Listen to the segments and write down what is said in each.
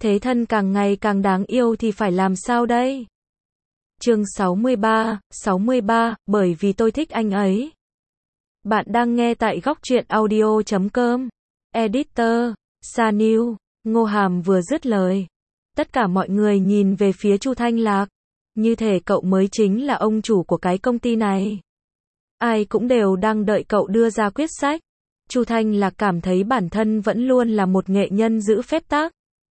Thế thân càng ngày càng đáng yêu thì phải làm sao đây? Chương 63, bởi vì tôi thích anh ấy. Bạn đang nghe tại góc truyện audio.com. Editor, Sa-Niu. Ngô Hàm vừa dứt lời. Tất cả mọi người nhìn về phía Chu Thanh Lạc. Như thể cậu mới chính là ông chủ của cái công ty này. Ai cũng đều đang đợi cậu đưa ra quyết sách. Chu Thanh Lạc cảm thấy bản thân vẫn luôn là một nghệ nhân giữ phép tắc.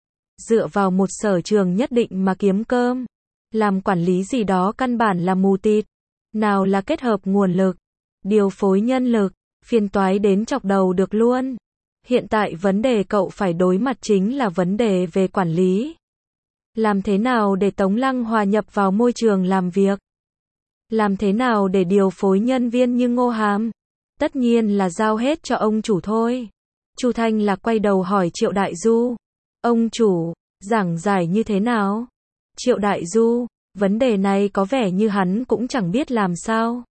Dựa vào một sở trường nhất định mà kiếm cơm. Làm quản lý gì đó căn bản là mù tịt. Nào là kết hợp nguồn lực, điều phối nhân lực, phiền toái đến chọc đầu được luôn. Hiện tại vấn đề cậu phải đối mặt chính là vấn đề về quản lý. Làm thế nào để Tống Lăng hòa nhập vào môi trường làm việc? Làm thế nào để điều phối nhân viên như Ngô Hàm? Tất nhiên là giao hết cho ông chủ thôi. Chu Thanh Lạc quay đầu hỏi Triệu Đại Du. Ông chủ, giảng giải như thế nào? Triệu Đại Du, vấn đề này có vẻ như hắn cũng chẳng biết làm sao.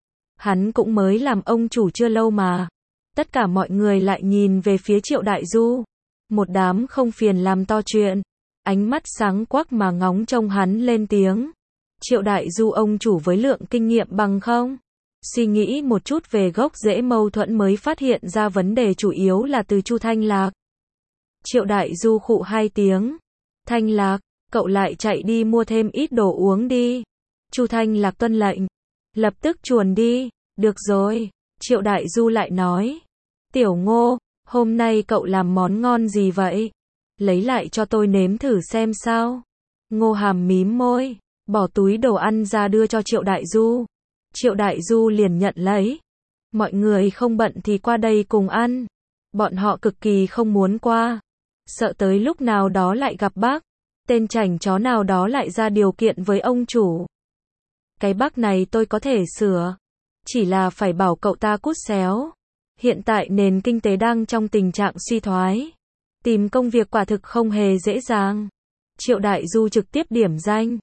Hắn cũng mới làm ông chủ chưa lâu mà. Tất cả mọi người lại nhìn về phía Triệu Đại Du. Một đám không phiền làm to chuyện. Ánh mắt sáng quắc mà ngóng trông hắn lên tiếng. Triệu Đại Du ông chủ với lượng kinh nghiệm bằng không? Suy nghĩ một chút về gốc rễ mâu thuẫn mới phát hiện ra vấn đề chủ yếu là từ Chu Thanh Lạc. Triệu Đại Du khụ hai tiếng. Thanh Lạc, cậu lại chạy đi mua thêm ít đồ uống đi. Chu Thanh Lạc tuân lệnh. Lập tức chuồn đi. Được rồi. Triệu Đại Du lại nói. Tiểu Ngô, hôm nay cậu làm món ngon gì vậy? Lấy lại cho tôi nếm thử xem sao. Ngô Hàm mím môi, bỏ túi đồ ăn ra đưa cho Triệu Đại Du. Triệu Đại Du liền nhận lấy. Mọi người không bận thì qua đây cùng ăn. Bọn họ cực kỳ không muốn qua. Sợ tới lúc nào đó lại gặp bác. Tên chảnh chó nào đó lại ra điều kiện với ông chủ. Cái bác này tôi có thể sửa. Chỉ là phải bảo cậu ta cút xéo. Hiện tại nền kinh tế đang trong tình trạng suy thoái. Tìm công việc quả thực không hề dễ dàng. Triệu Đại Du trực tiếp điểm danh.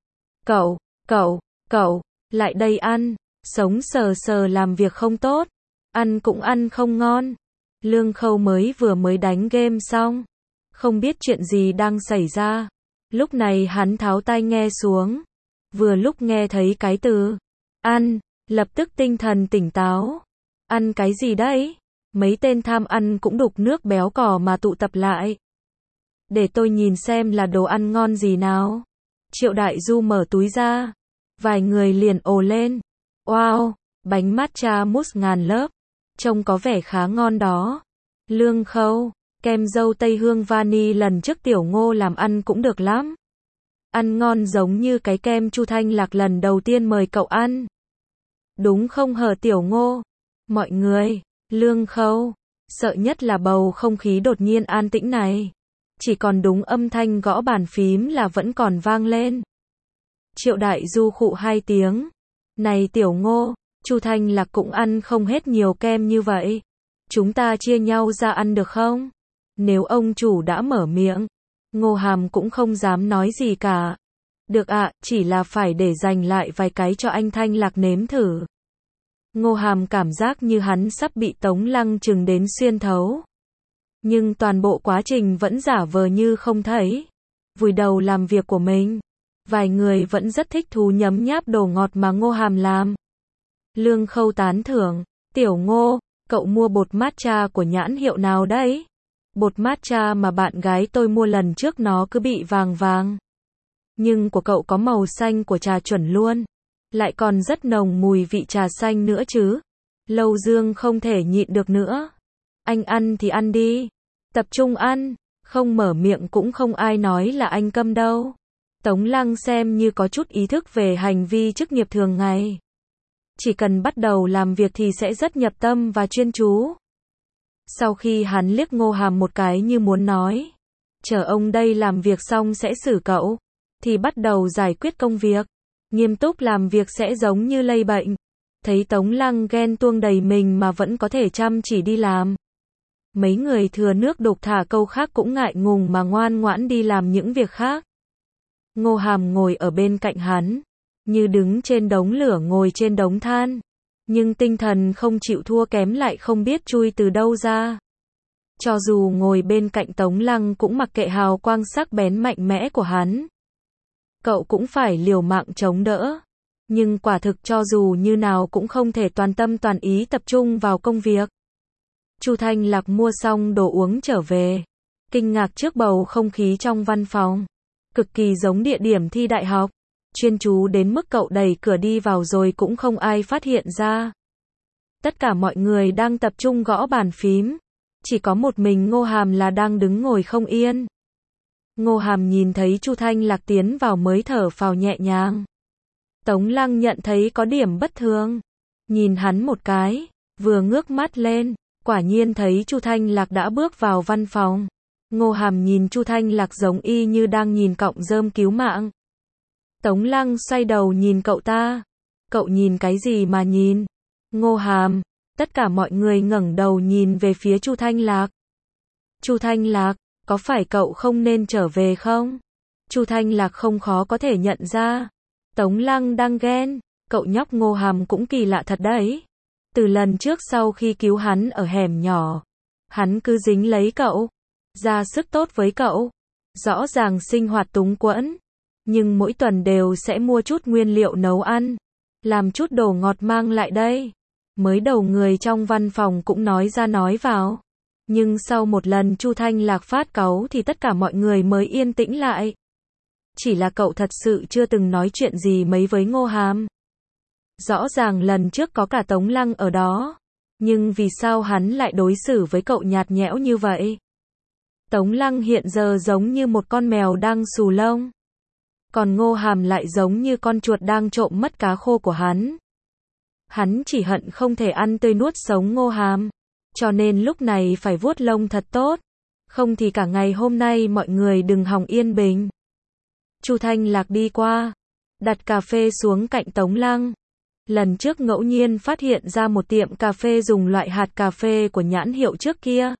Cậu, lại đây ăn. Sống sờ sờ làm việc không tốt. Ăn cũng ăn không ngon. Lương Khâu vừa mới đánh game xong. Không biết chuyện gì đang xảy ra. Lúc này hắn tháo tai nghe xuống. Vừa lúc nghe thấy cái từ ăn, lập tức tinh thần tỉnh táo. Ăn cái gì đấy? Mấy tên tham ăn cũng đục nước béo cò mà tụ tập lại. Để tôi nhìn xem là đồ ăn ngon gì nào. Triệu Đại Du mở túi ra. Vài người liền ồ lên. Wow, bánh matcha mousse ngàn lớp. Trông có vẻ khá ngon đó. Lương Khâu, kem dâu Tây hương vani lần trước Tiểu Ngô làm ăn cũng được lắm. Ăn ngon giống như cái kem Chu Thanh Lạc lần đầu tiên mời cậu ăn. Đúng không hờ Tiểu Ngô? Mọi người, Lương Khâu, sợ nhất là bầu không khí đột nhiên an tĩnh này. Chỉ còn đúng âm thanh gõ bàn phím là vẫn còn vang lên. Triệu Đại Du khụ hai tiếng. Này Tiểu Ngô, Chu Thanh Lạc cũng ăn không hết nhiều kem như vậy. Chúng ta chia nhau ra ăn được không? Nếu ông chủ đã mở miệng, Ngô Hàm cũng không dám nói gì cả. Được ạ, chỉ là phải để dành lại vài cái cho anh Thanh Lạc nếm thử. Ngô Hàm cảm giác như hắn sắp bị Tống Lăng trừng đến xuyên thấu. Nhưng toàn bộ quá trình vẫn giả vờ như không thấy. Vùi đầu làm việc của mình. Vài người vẫn rất thích thú nhấm nháp đồ ngọt mà Ngô Hàm làm. Lương Khâu tán thưởng. Tiểu Ngô, cậu mua bột matcha của nhãn hiệu nào đấy? Bột matcha mà bạn gái tôi mua lần trước nó cứ bị vàng vàng. Nhưng của cậu có màu xanh của trà chuẩn luôn. Lại còn rất nồng mùi vị trà xanh nữa chứ. Lâu Dương không thể nhịn được nữa. Anh ăn thì ăn đi. Tập trung ăn. Không mở miệng cũng không ai nói là anh câm đâu. Tống Lăng xem như có chút ý thức về hành vi chức nghiệp thường ngày. Chỉ cần bắt đầu làm việc thì sẽ rất nhập tâm và chuyên chú. Sau khi hắn liếc Ngô Hàm một cái như muốn nói. Chờ ông đây làm việc xong sẽ xử cậu. Thì bắt đầu giải quyết công việc. Nghiêm túc làm việc sẽ giống như lây bệnh. Thấy Tống Lăng ghen tuông đầy mình mà vẫn có thể chăm chỉ đi làm. Mấy người thừa nước đục thả câu khác cũng ngại ngùng mà ngoan ngoãn đi làm những việc khác. Ngô Hàm ngồi ở bên cạnh hắn. Như đứng trên đống lửa ngồi trên đống than. Nhưng tinh thần không chịu thua kém lại không biết chui từ đâu ra. Cho dù ngồi bên cạnh Tống Lăng cũng mặc kệ hào quang sắc bén mạnh mẽ của hắn. Cậu cũng phải liều mạng chống đỡ. Nhưng quả thực cho dù như nào cũng không thể toàn tâm toàn ý tập trung vào công việc. Chu Thanh Lạc mua xong đồ uống trở về. Kinh ngạc trước bầu không khí trong văn phòng. Cực kỳ giống địa điểm thi đại học. Chuyên chú đến mức cậu đẩy cửa đi vào rồi cũng không ai phát hiện ra. Tất cả mọi người đang tập trung gõ bàn phím. Chỉ có một mình Ngô Hàm là đang đứng ngồi không yên. Ngô Hàm nhìn thấy Chu Thanh Lạc tiến vào mới thở phào nhẹ nhàng. Tống Lăng nhận thấy có điểm bất thường. Nhìn hắn một cái, vừa ngước mắt lên, quả nhiên thấy Chu Thanh Lạc đã bước vào văn phòng. Ngô Hàm nhìn Chu Thanh Lạc giống y như đang nhìn cọng rơm cứu mạng. Tống Lăng xoay đầu nhìn cậu ta. Cậu nhìn cái gì mà nhìn? Ngô Hàm. Tất cả mọi người ngẩng đầu nhìn về phía Chu Thanh Lạc. Chu Thanh Lạc, có phải cậu không nên trở về không? Chu Thanh Lạc không khó có thể nhận ra. Tống Lăng đang ghen. Cậu nhóc Ngô Hàm cũng kỳ lạ thật đấy. Từ lần trước sau khi cứu hắn ở hẻm nhỏ, hắn cứ dính lấy cậu, ra sức tốt với cậu. Rõ ràng sinh hoạt túng quẫn, nhưng mỗi tuần đều sẽ mua chút nguyên liệu nấu ăn, làm chút đồ ngọt mang lại đây. Mới đầu người trong văn phòng cũng nói ra nói vào. Nhưng sau một lần Chu Thanh Lạc phát cáu thì tất cả mọi người mới yên tĩnh lại. Chỉ là cậu thật sự chưa từng nói chuyện gì mấy với Ngô Hàm. Rõ ràng lần trước có cả Tống Lăng ở đó. Nhưng vì sao hắn lại đối xử với cậu nhạt nhẽo như vậy? Tống Lăng hiện giờ giống như một con mèo đang xù lông. Còn Ngô Hàm lại giống như con chuột đang trộm mất cá khô của hắn. Hắn chỉ hận không thể ăn tươi nuốt sống Ngô Hàm. Cho nên lúc này phải vuốt lông thật tốt. Không thì cả ngày hôm nay mọi người đừng hòng yên bình. Chu Thanh Lạc đi qua, đặt cà phê xuống cạnh Tống Lăng. Lần trước ngẫu nhiên phát hiện ra một tiệm cà phê dùng loại hạt cà phê của nhãn hiệu trước kia.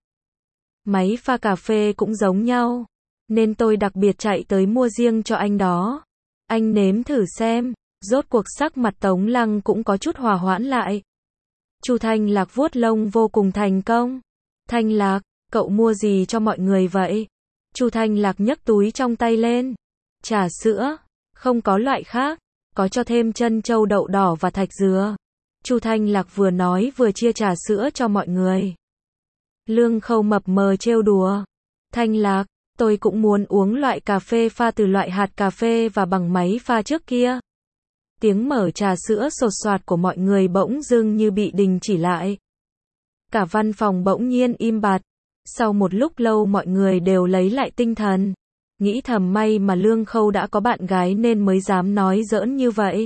Máy pha cà phê cũng giống nhau, nên tôi đặc biệt chạy tới mua riêng cho anh đó. Anh nếm thử xem. Rốt cuộc sắc mặt Tống Lăng cũng có chút hòa hoãn lại. Chu Thanh Lạc vuốt lông vô cùng thành công. Thanh Lạc, cậu mua gì cho mọi người vậy? Chu Thanh Lạc nhấc túi trong tay lên. Trà sữa, không có loại khác, có cho thêm trân châu đậu đỏ và thạch dừa. Chu Thanh Lạc vừa nói vừa chia trà sữa cho mọi người. Lương Khâu mập mờ trêu đùa. Thanh Lạc, tôi cũng muốn uống loại cà phê pha từ loại hạt cà phê và bằng máy pha trước kia. Tiếng mở trà sữa sột soạt của mọi người bỗng dưng như bị đình chỉ lại. Cả văn phòng bỗng nhiên im bặt. Sau một lúc lâu mọi người đều lấy lại tinh thần. Nghĩ thầm may mà Lương Khâu đã có bạn gái nên mới dám nói giỡn như vậy.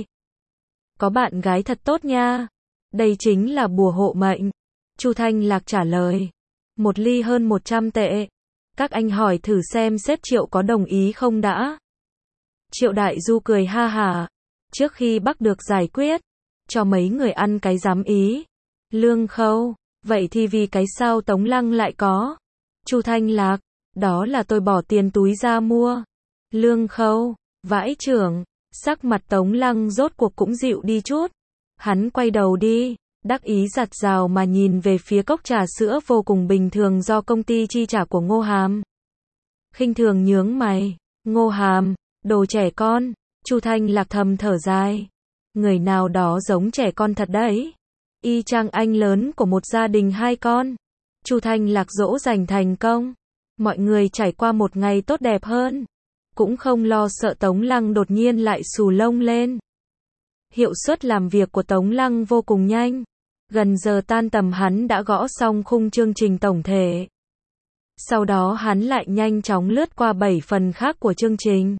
Có bạn gái thật tốt nha. Đây chính là bùa hộ mệnh. Chu Thanh Lạc trả lời. Một ly hơn 100 tệ. Các anh hỏi thử xem sếp Triệu có đồng ý không đã. Triệu Đại Du cười ha hả. Trước khi bắt được giải quyết, cho mấy người ăn cái dám ý. Lương Khâu, vậy thì vì cái sao Tống Lăng lại có? Chu Thanh Lạc, đó là tôi bỏ tiền túi ra mua. Lương Khâu, vãi chưởng, sắc mặt Tống Lăng rốt cuộc cũng dịu đi chút. Hắn quay đầu đi, đắc ý giặt rào mà nhìn về phía cốc trà sữa vô cùng bình thường do công ty chi trả của Ngô Hàm. Khinh thường nhướng mày, Ngô Hàm, đồ trẻ con. Chu Thanh Lạc thầm thở dài. Người nào đó giống trẻ con thật đấy. Y chang anh lớn của một gia đình 2 con. Chu Thanh Lạc dỗ dành thành công. Mọi người trải qua một ngày tốt đẹp hơn. Cũng không lo sợ Tống Lăng đột nhiên lại xù lông lên. Hiệu suất làm việc của Tống Lăng vô cùng nhanh. Gần giờ tan tầm hắn đã gõ xong khung chương trình tổng thể. Sau đó hắn lại nhanh chóng lướt qua 7 phần khác của chương trình.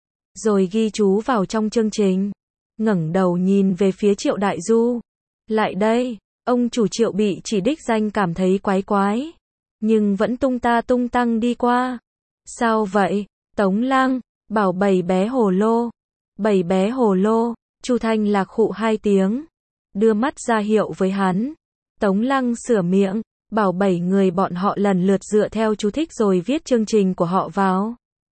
Rồi ghi chú vào trong chương trình. Ngẩng đầu nhìn về phía Triệu Đại Du. Lại đây, ông chủ Triệu bị chỉ đích danh cảm thấy quái quái. Nhưng vẫn tung ta tung tăng đi qua. Sao vậy? Tống Lăng, bảo 7 bé hồ lô. 7 bé hồ lô, Chu Thanh Lạc khụ 2 tiếng. Đưa mắt ra hiệu với hắn. Tống Lăng sửa miệng, bảo 7 người bọn họ lần lượt dựa theo chú thích rồi viết chương trình của họ vào.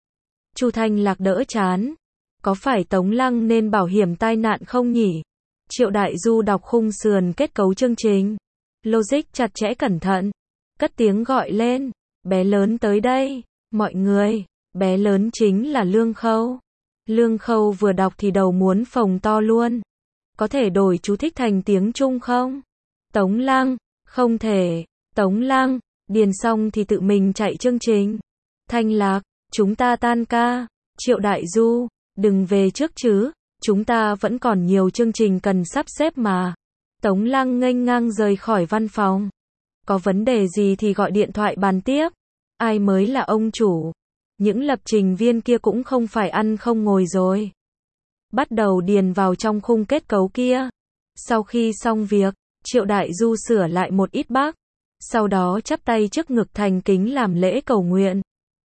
Chu Thanh Lạc đỡ chán. Có phải Tống Lăng nên bảo hiểm tai nạn không nhỉ? Triệu Đại Du đọc khung sườn kết cấu chương trình. Logic chặt chẽ cẩn thận. Cất tiếng gọi lên. bé lớn tới đây, mọi người, bé lớn chính là Lương Khâu. Lương Khâu vừa đọc thì đầu muốn phồng to luôn. Có thể đổi chú thích thành tiếng Trung không? Tống Lăng, không thể. Tống Lăng, điền xong thì tự mình chạy chương trình. Thanh Lạc, chúng ta tan ca. Triệu Đại Du, đừng về trước chứ, chúng ta vẫn còn nhiều chương trình cần sắp xếp mà. Tống Lăng nghênh ngang rời khỏi văn phòng. Có vấn đề gì thì gọi điện thoại bàn tiếp. Ai mới là ông chủ? Những lập trình viên kia cũng không phải ăn không ngồi rồi. Bắt đầu điền vào trong khung kết cấu kia. Sau khi xong việc, Triệu Đại Du sửa lại một ít bug. Sau đó chắp tay trước ngực thành kính làm lễ cầu nguyện.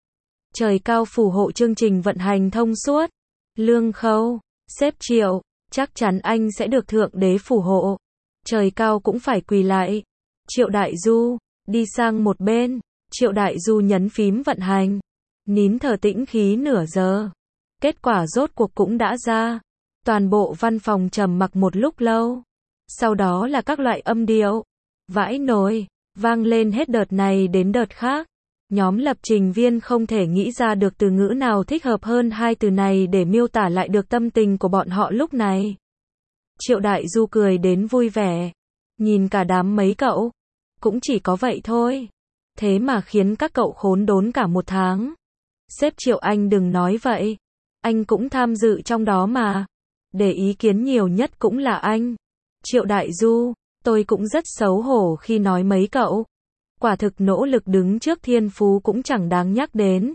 Trời cao phù hộ chương trình vận hành thông suốt. Lương Khâu, sếp Triệu, chắc chắn anh sẽ được Thượng Đế phù hộ. Trời cao cũng phải quỳ lại. Triệu Đại Du, đi sang một bên. Triệu Đại Du nhấn phím vận hành. Nín thở tĩnh khí nửa giờ. Kết quả rốt cuộc cũng đã ra. Toàn bộ văn phòng trầm mặc một lúc lâu. Sau đó là các loại âm điệu. Vãi nồi, vang lên hết đợt này đến đợt khác. Nhóm lập trình viên không thể nghĩ ra được từ ngữ nào thích hợp hơn hai từ này để miêu tả lại được tâm tình của bọn họ lúc này. Triệu Đại Du cười đến vui vẻ. Nhìn cả đám mấy cậu. Cũng chỉ có vậy thôi. Thế mà khiến các cậu khốn đốn cả một tháng. Sếp Triệu anh đừng nói vậy. Anh cũng tham dự trong đó mà. Để ý kiến nhiều nhất cũng là anh. Triệu Đại Du, tôi cũng rất xấu hổ khi nói mấy cậu. Quả thực nỗ lực đứng trước thiên phú cũng chẳng đáng nhắc đến.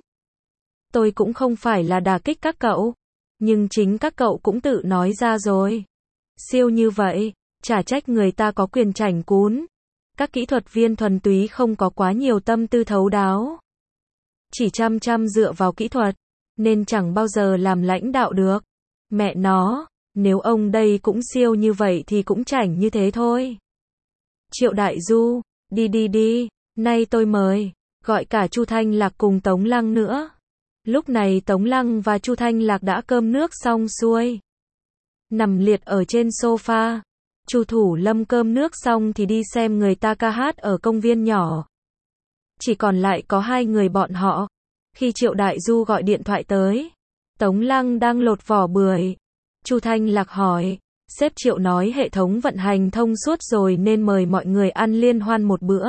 Tôi cũng không phải là đả kích các cậu. Nhưng chính các cậu cũng tự nói ra rồi. Siêu như vậy, chả trách người ta có quyền chảnh cún. Các kỹ thuật viên thuần túy không có quá nhiều tâm tư thấu đáo. Chỉ chăm chăm dựa vào kỹ thuật, nên chẳng bao giờ làm lãnh đạo được. Mẹ nó, nếu ông đây cũng siêu như vậy thì cũng chảnh như thế thôi. Triệu Đại Du, đi, nay tôi mời, gọi cả Chu Thanh Lạc cùng Tống Lăng nữa. Lúc này Tống Lăng và Chu Thanh Lạc đã cơm nước xong xuôi. Nằm liệt ở trên sofa. Chu Thủ Lâm cơm nước xong thì đi xem người ta ca hát ở công viên nhỏ. Chỉ còn lại có hai người bọn họ. Khi Triệu Đại Du gọi điện thoại tới, Tống Lăng đang lột vỏ bưởi. Chu Thanh Lạc hỏi, sếp Triệu nói hệ thống vận hành thông suốt rồi nên mời mọi người ăn liên hoan một bữa.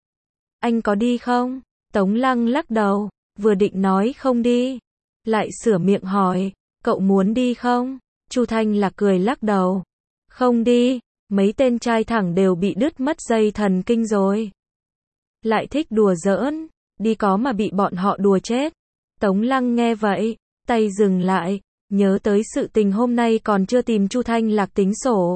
Anh có đi không? Tống Lăng lắc đầu, vừa định nói không đi, lại sửa miệng hỏi, cậu muốn đi không? Chu Thanh Lạc cười lắc đầu, không đi, mấy tên trai thẳng đều bị đứt mất dây thần kinh rồi. Lại thích đùa giỡn, đi có mà bị bọn họ đùa chết. Tống Lăng nghe vậy, tay dừng lại, nhớ tới sự tình hôm nay còn chưa tìm Chu Thanh Lạc tính sổ.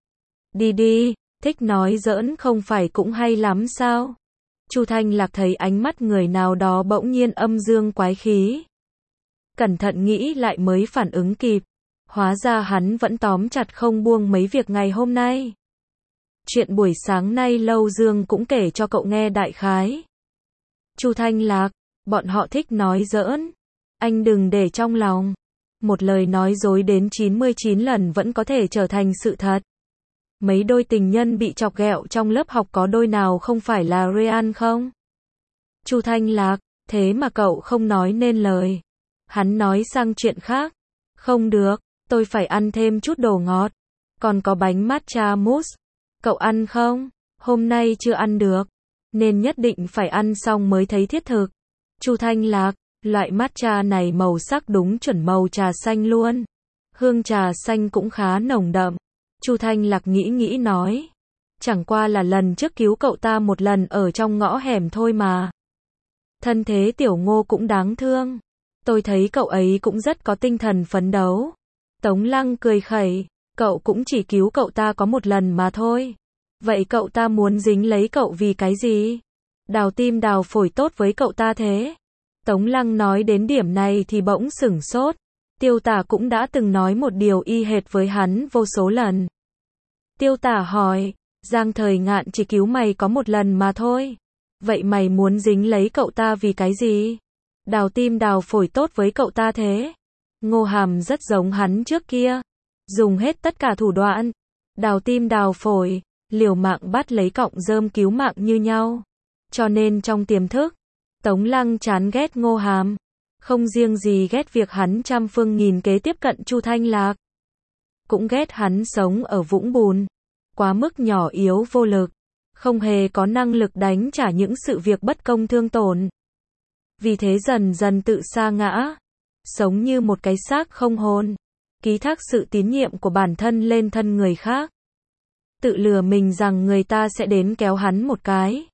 Đi, thích nói giỡn không phải cũng hay lắm sao? Chu Thanh Lạc thấy ánh mắt người nào đó bỗng nhiên âm dương quái khí. Cẩn thận nghĩ lại mới phản ứng kịp. Hóa ra hắn vẫn tóm chặt không buông mấy việc ngày hôm nay. Chuyện buổi sáng nay Lâu Dương cũng kể cho cậu nghe đại khái. Chu Thanh Lạc, bọn họ thích nói giỡn. Anh đừng để trong lòng. Một lời nói dối đến 99 lần vẫn có thể trở thành sự thật. Mấy đôi tình nhân bị chọc ghẹo trong lớp học có đôi nào không phải là real không? Chu Thanh Lạc, thế mà cậu không nói nên lời. Hắn nói sang chuyện khác. Không được, tôi phải ăn thêm chút đồ ngọt. Còn có bánh matcha mousse. Cậu ăn không? Hôm nay chưa ăn được. Nên nhất định phải ăn xong mới thấy thiết thực. Chu Thanh Lạc, loại matcha này màu sắc đúng chuẩn màu trà xanh luôn. Hương trà xanh cũng khá nồng đậm. Chu Thanh Lạc nghĩ nói. Chẳng qua là lần trước cứu cậu ta một lần ở trong ngõ hẻm thôi mà. Thân thế Tiểu Ngô cũng đáng thương. Tôi thấy cậu ấy cũng rất có tinh thần phấn đấu. Tống Lăng cười khẩy. Cậu cũng chỉ cứu cậu ta có một lần mà thôi. Vậy cậu ta muốn dính lấy cậu vì cái gì? Đào tim đào phổi tốt với cậu ta thế? Tống Lăng nói đến điểm này thì bỗng sửng sốt. Tiêu Tả cũng đã từng nói một điều y hệt với hắn vô số lần. Tiêu Tả hỏi, Giang Thời Ngạn chỉ cứu mày có một lần mà thôi. Vậy mày muốn dính lấy cậu ta vì cái gì? Đào tim đào phổi tốt với cậu ta thế? Ngô Hàm rất giống hắn trước kia. Dùng hết tất cả thủ đoạn. Đào tim đào phổi, liều mạng bắt lấy cọng rơm cứu mạng như nhau. Cho nên trong tiềm thức, Tống Lăng chán ghét Ngô Hàm. Không riêng gì ghét việc hắn trăm phương nghìn kế tiếp cận Chu Thanh Lạc. Cũng ghét hắn sống ở vũng bùn. Quá mức nhỏ yếu vô lực. Không hề có năng lực đánh trả những sự việc bất công thương tổn. Vì thế dần dần tự sa ngã. Sống như một cái xác không hồn. Ký thác sự tín nhiệm của bản thân lên thân người khác. Tự lừa mình rằng người ta sẽ đến kéo hắn một cái.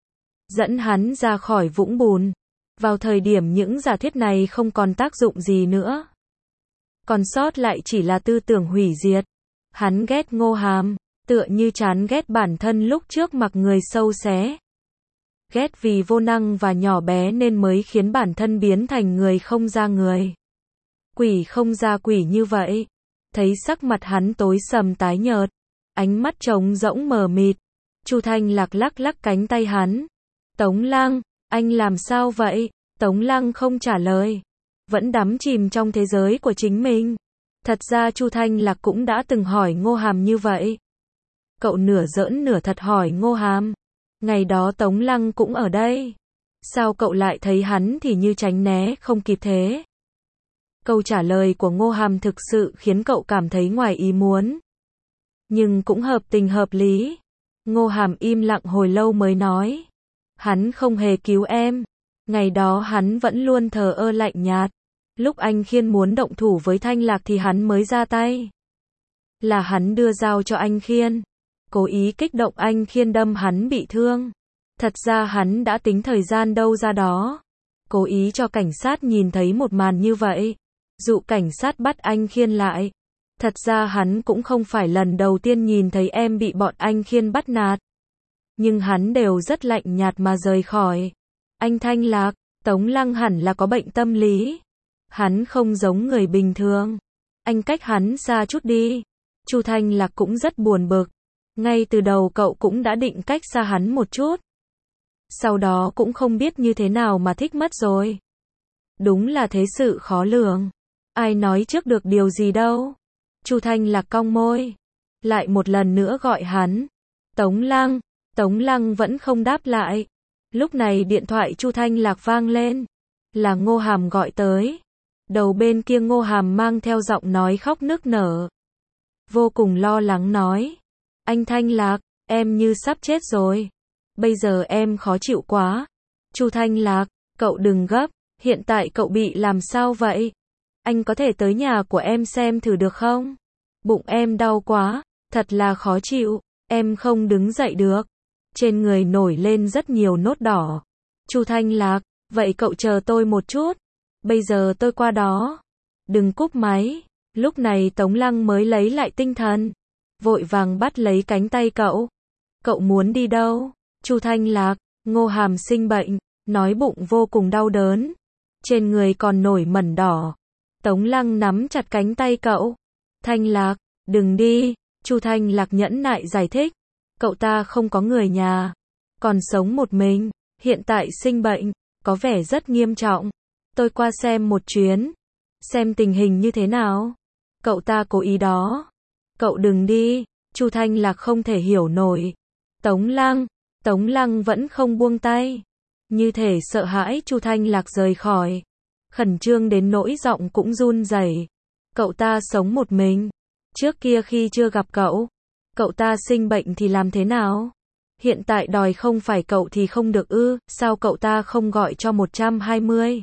Dẫn hắn ra khỏi vũng bùn. Vào thời điểm những giả thiết này không còn tác dụng gì nữa. Còn sót lại chỉ là tư tưởng hủy diệt. Hắn ghét Ngô Hàm, tựa như chán ghét bản thân lúc trước mặc người sâu xé. Ghét vì vô năng và nhỏ bé nên mới khiến bản thân biến thành người không ra người. Quỷ không ra quỷ như vậy. Thấy sắc mặt hắn tối sầm tái nhợt. Ánh mắt trống rỗng mờ mịt. Chu Thanh Lạc lắc lắc cánh tay hắn. Tống Lăng, anh làm sao vậy? Tống Lăng không trả lời. Vẫn đắm chìm trong thế giới của chính mình. Thật ra Chu Thanh Lạc cũng đã từng hỏi Ngô Hàm như vậy. Cậu nửa giỡn nửa thật hỏi Ngô Hàm. Ngày đó Tống Lăng cũng ở đây. Sao cậu lại thấy hắn thì như tránh né không kịp thế? Câu trả lời của Ngô Hàm thực sự khiến cậu cảm thấy ngoài ý muốn. Nhưng cũng hợp tình hợp lý. Ngô Hàm im lặng hồi lâu mới nói. Hắn không hề cứu em. Ngày đó hắn vẫn luôn thờ ơ lạnh nhạt. Lúc anh Khiên muốn động thủ với Thanh Lạc thì hắn mới ra tay. Là hắn đưa dao cho anh Khiên. Cố ý kích động anh Khiên đâm hắn bị thương. Thật ra hắn đã tính thời gian đâu ra đó. Cố ý cho cảnh sát nhìn thấy một màn như vậy. Dụ cảnh sát bắt anh Khiên lại. Thật ra hắn cũng không phải lần đầu tiên nhìn thấy em bị bọn anh Khiên bắt nạt. Nhưng hắn đều rất lạnh nhạt mà rời khỏi. Anh Thanh Lạc, Tống Lăng hẳn là có bệnh tâm lý. Hắn không giống người bình thường. Anh cách hắn xa chút đi. Chu Thanh Lạc cũng rất buồn bực. Ngay từ đầu cậu cũng đã định cách xa hắn một chút. Sau đó cũng không biết như thế nào mà thích mất rồi. Đúng là thế sự khó lường. Ai nói trước được điều gì đâu. Chu Thanh Lạc cong môi. Lại một lần nữa gọi hắn. Tống Lăng. Tống Lăng vẫn không đáp lại. Lúc này điện thoại Chu Thanh Lạc vang lên. Là Ngô Hàm gọi tới. Đầu bên kia Ngô Hàm mang theo giọng nói khóc nức nở. Vô cùng lo lắng nói. Anh Thanh Lạc, em như sắp chết rồi. Bây giờ em khó chịu quá. Chu Thanh Lạc, cậu đừng gấp. Hiện tại cậu bị làm sao vậy? Anh có thể tới nhà của em xem thử được không? Bụng em đau quá. Thật là khó chịu. Em không đứng dậy được. Trên người nổi lên rất nhiều nốt đỏ. Chu Thanh Lạc, vậy cậu chờ tôi một chút. Bây giờ tôi qua đó. Đừng cúp máy. Lúc này Tống Lăng mới lấy lại tinh thần. Vội vàng bắt lấy cánh tay cậu. Cậu muốn đi đâu? Chu Thanh Lạc, Ngô Hàm sinh bệnh, nói bụng vô cùng đau đớn. Trên người còn nổi mẩn đỏ. Tống Lăng nắm chặt cánh tay cậu. Thanh Lạc, đừng đi. Chu Thanh Lạc nhẫn nại giải thích. Cậu ta không có người nhà. Còn sống một mình. Hiện tại sinh bệnh. Có vẻ rất nghiêm trọng. Tôi qua xem một chuyến. Xem tình hình như thế nào. Cậu ta cố ý đó. Cậu đừng đi. Chu Thanh Lạc không thể hiểu nổi. Tống Lăng vẫn không buông tay. Như thể sợ hãi Chu Thanh Lạc rời khỏi. Khẩn trương đến nỗi giọng cũng run rẩy. Cậu ta sống một mình. Trước kia khi chưa gặp cậu ta sinh bệnh thì làm thế nào? Hiện tại đòi không phải cậu thì không được ư? Sao cậu ta không gọi cho 120?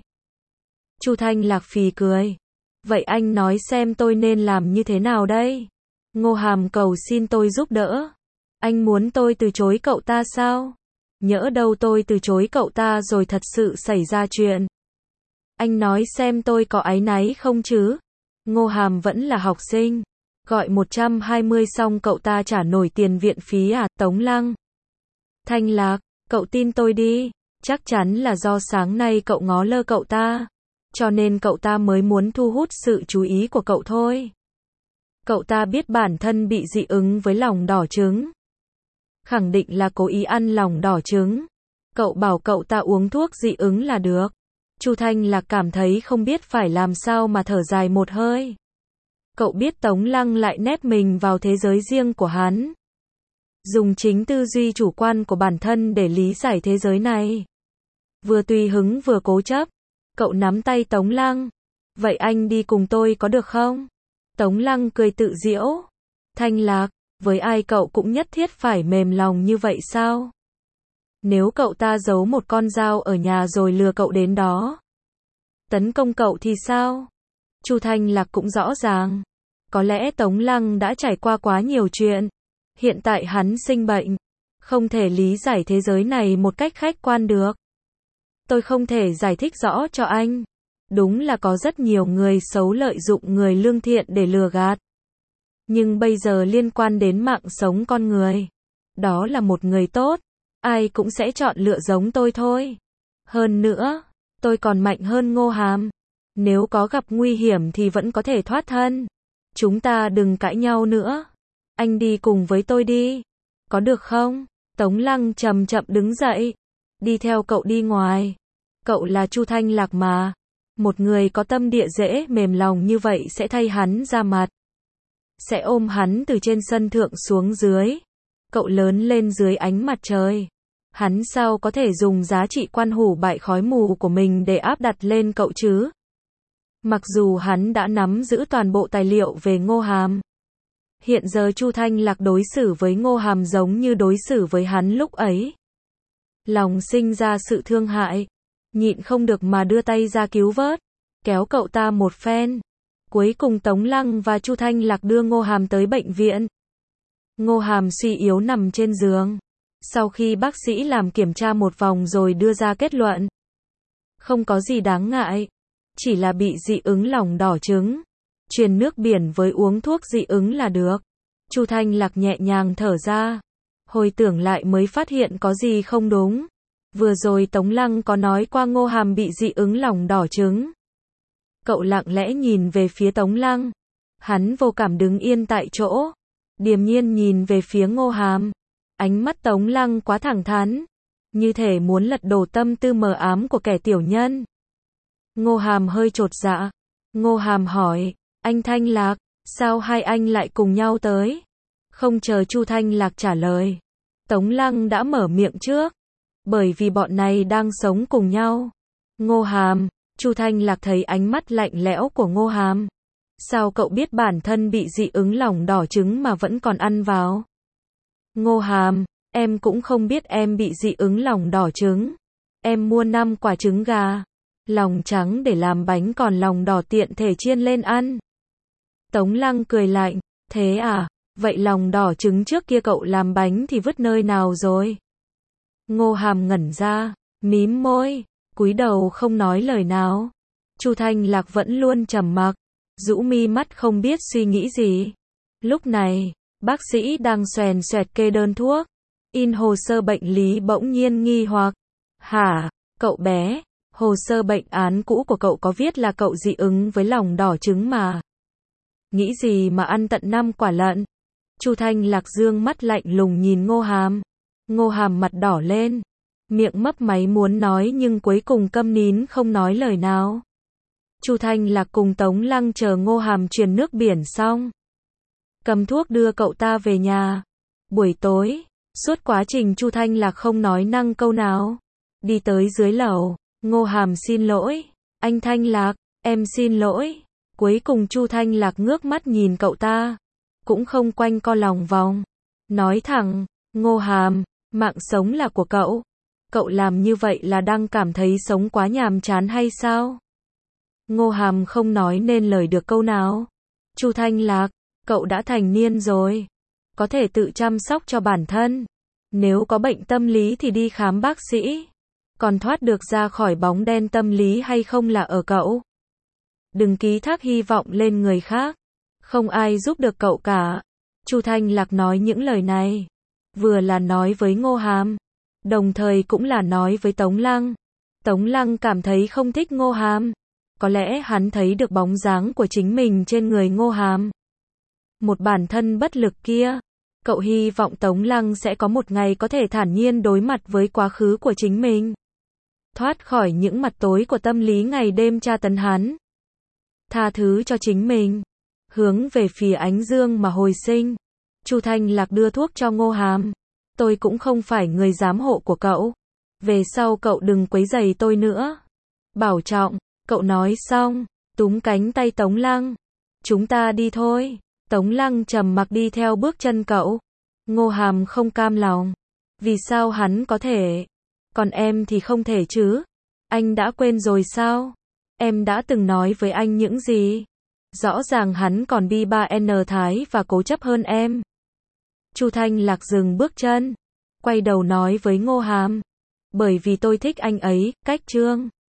Chu Thanh Lạc phì cười. Vậy anh nói xem tôi nên làm như thế nào đây? Ngô Hàm cầu xin tôi giúp đỡ. Anh muốn tôi từ chối cậu ta sao? Nhỡ đâu tôi từ chối cậu ta rồi thật sự xảy ra chuyện. Anh nói xem tôi có áy náy không chứ? Ngô Hàm vẫn là học sinh. Gọi 120 xong cậu ta trả nổi tiền viện phí à? Tống Lăng. Thanh Lạc, cậu tin tôi đi. Chắc chắn là do sáng nay cậu ngó lơ cậu ta. Cho nên cậu ta mới muốn thu hút sự chú ý của cậu thôi. Cậu ta biết bản thân bị dị ứng với lòng đỏ trứng. Khẳng định là cố ý ăn lòng đỏ trứng. Cậu bảo cậu ta uống thuốc dị ứng là được. Chu Thanh Lạc cảm thấy không biết phải làm sao mà thở dài một hơi. Cậu biết Tống Lăng lại nép mình vào thế giới riêng của hắn. Dùng chính tư duy chủ quan của bản thân để lý giải thế giới này. Vừa tùy hứng vừa cố chấp. Cậu nắm tay Tống Lăng. Vậy anh đi cùng tôi có được không? Tống Lăng cười tự giễu. Thanh Lạc, với ai cậu cũng nhất thiết phải mềm lòng như vậy sao? Nếu cậu ta giấu một con dao ở nhà rồi lừa cậu đến đó, tấn công cậu thì sao? Chu Thanh Lạc cũng rõ ràng. Có lẽ Tống Lăng đã trải qua quá nhiều chuyện. Hiện tại hắn sinh bệnh. Không thể lý giải thế giới này một cách khách quan được. Tôi không thể giải thích rõ cho anh. Đúng là có rất nhiều người xấu lợi dụng người lương thiện để lừa gạt. Nhưng bây giờ liên quan đến mạng sống con người. Đó là một người tốt. Ai cũng sẽ chọn lựa giống tôi thôi. Hơn nữa, tôi còn mạnh hơn Ngô Hàm. Nếu có gặp nguy hiểm thì vẫn có thể thoát thân. Chúng ta đừng cãi nhau nữa. Anh đi cùng với tôi đi. Có được không? Tống Lăng chậm chậm đứng dậy. Đi theo cậu đi ngoài. Cậu là Chu Thanh Lạc mà. Một người có tâm địa dễ mềm lòng như vậy sẽ thay hắn ra mặt. Sẽ ôm hắn từ trên sân thượng xuống dưới. Cậu lớn lên dưới ánh mặt trời. Hắn sao có thể dùng giá trị quan hủ bại khói mù của mình để áp đặt lên cậu chứ? Mặc dù hắn đã nắm giữ toàn bộ tài liệu về Ngô Hàm. Hiện giờ Chu Thanh Lạc đối xử với Ngô Hàm giống như đối xử với hắn lúc ấy. Lòng sinh ra sự thương hại. Nhịn không được mà đưa tay ra cứu vớt. Kéo cậu ta một phen. Cuối cùng Tống Lăng và Chu Thanh Lạc đưa Ngô Hàm tới bệnh viện. Ngô Hàm suy yếu nằm trên giường. Sau khi bác sĩ làm kiểm tra một vòng rồi đưa ra kết luận. Không có gì đáng ngại. Chỉ là bị dị ứng lòng đỏ trứng. Truyền nước biển với uống thuốc dị ứng là được. Chu Thanh Lạc nhẹ nhàng thở ra. Hồi tưởng lại mới phát hiện có gì không đúng. Vừa rồi Tống Lăng có nói qua Ngô Hàm bị dị ứng lòng đỏ trứng. Cậu lặng lẽ nhìn về phía Tống Lăng. Hắn vô cảm đứng yên tại chỗ. Điềm nhiên nhìn về phía Ngô Hàm. Ánh mắt Tống Lăng quá thẳng thắn. Như thể muốn lật đổ tâm tư mờ ám của kẻ tiểu nhân. Ngô Hàm hơi chột dạ. Ngô Hàm hỏi. Anh Thanh Lạc, sao hai anh lại cùng nhau tới? Không chờ Chu Thanh Lạc trả lời. Tống Lăng đã mở miệng trước. Bởi vì bọn này đang sống cùng nhau. Ngô Hàm, Chu Thanh Lạc thấy ánh mắt lạnh lẽo của Ngô Hàm. Sao cậu biết bản thân bị dị ứng lòng đỏ trứng mà vẫn còn ăn vào? Ngô Hàm, em cũng không biết em bị dị ứng lòng đỏ trứng. Em mua 5 quả trứng gà. Lòng trắng để làm bánh còn lòng đỏ tiện thể chiên lên ăn. Tống Lăng cười lạnh. Thế à? Vậy lòng đỏ trứng trước kia cậu làm bánh thì vứt nơi nào rồi? Ngô Hàm ngẩn ra, mím môi, cúi đầu không nói lời nào. Chu Thanh Lạc vẫn luôn trầm mặc, rũ mi mắt không biết suy nghĩ gì. Lúc này, bác sĩ đang xoèn xoẹt kê đơn thuốc, in hồ sơ bệnh lý bỗng nhiên nghi hoặc. Hả, cậu bé, hồ sơ bệnh án cũ của cậu có viết là cậu dị ứng với lòng đỏ trứng mà. Nghĩ gì mà ăn tận 5 quả lận? Chu Thanh Lạc dương mắt lạnh lùng nhìn Ngô Hàm. Ngô Hàm mặt đỏ lên, miệng mấp máy muốn nói nhưng cuối cùng câm nín không nói lời nào. Chu Thanh Lạc cùng Tống Lăng chờ Ngô Hàm truyền nước biển xong, cầm thuốc đưa cậu ta về nhà. Buổi tối, suốt quá trình Chu Thanh Lạc không nói năng câu nào. Đi tới dưới lầu, Ngô Hàm xin lỗi. Anh Thanh Lạc, em xin lỗi. Cuối cùng Chu Thanh Lạc ngước mắt nhìn cậu ta, cũng không quanh co lòng vòng. Nói thẳng, Ngô Hàm, mạng sống là của cậu. Cậu làm như vậy là đang cảm thấy sống quá nhàm chán hay sao? Ngô Hàm không nói nên lời được câu nào. Chu Thanh Lạc, cậu đã thành niên rồi. Có thể tự chăm sóc cho bản thân. Nếu có bệnh tâm lý thì đi khám bác sĩ. Còn thoát được ra khỏi bóng đen tâm lý hay không là ở cậu. Đừng ký thác hy vọng lên người khác. Không ai giúp được cậu cả. Chu Thanh Lạc nói những lời này. Vừa là nói với Ngô Hàm, đồng thời cũng là nói với Tống Lăng. Tống Lăng cảm thấy không thích Ngô Hàm. Có lẽ hắn thấy được bóng dáng của chính mình trên người Ngô Hàm. Một bản thân bất lực kia. Cậu hy vọng Tống Lăng sẽ có một ngày có thể thản nhiên đối mặt với quá khứ của chính mình. Thoát khỏi những mặt tối của tâm lý ngày đêm tra tấn hắn. Tha thứ cho chính mình. Hướng về phía ánh dương mà hồi sinh. Chu Thanh Lạc đưa thuốc cho Ngô Hàm. Tôi cũng không phải người giám hộ của cậu. Về sau cậu đừng quấy rầy tôi nữa. Bảo trọng, cậu nói xong, túm cánh tay Tống Lăng. Chúng ta đi thôi. Tống Lăng trầm mặc đi theo bước chân cậu. Ngô Hàm không cam lòng. Vì sao hắn có thể? Còn em thì không thể chứ? Anh đã quên rồi sao? Em đã từng nói với anh những gì? Rõ ràng hắn còn bi 3N thái và cố chấp hơn em. Chu Thanh Lạc dừng bước chân, quay đầu nói với Ngô Hàm. Bởi vì tôi thích anh ấy, cách Trương.